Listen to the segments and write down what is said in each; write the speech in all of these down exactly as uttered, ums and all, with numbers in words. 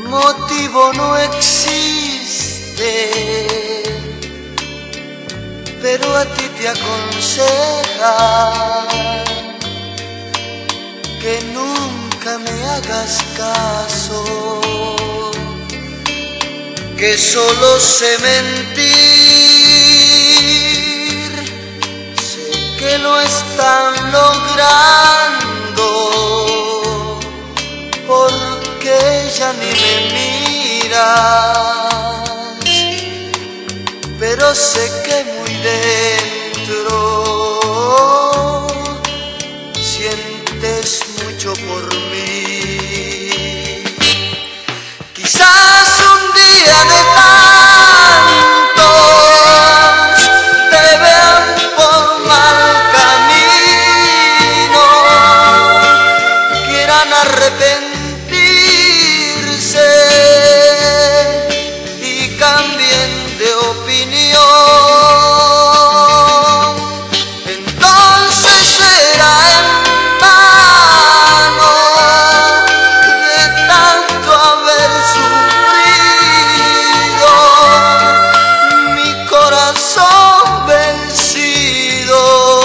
motivo no existe, pero a ti te aconsejan que nunca me hagas caso, que solo sé mentir, sé que lo están logrando, porque ya ni me miras, pero sé que muy dentro sientes mucho por mí. Quizás un día de tantos te vean por mal camino, quieran arrepentirse y cambien de opinión. Entonces será en vano de tanto haber sufrido, mi corazón vencido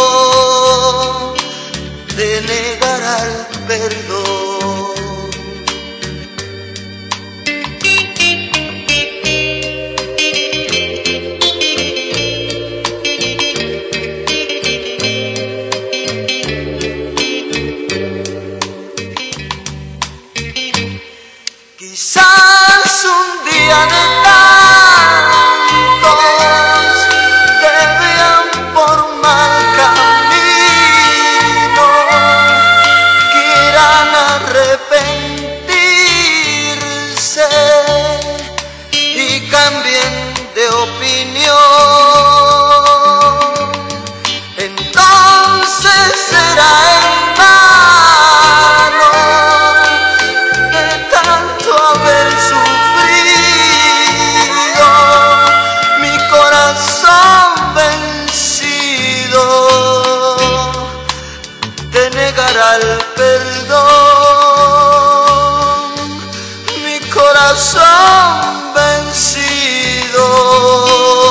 te negará el perdón. Quizás un día de tantos te vean por mal camino, quieran arrepentirse y cambien de opinión. Entonces será en vano de tanto haber sufrido, mi corazón vencido te negará el perdón, mi corazón vencido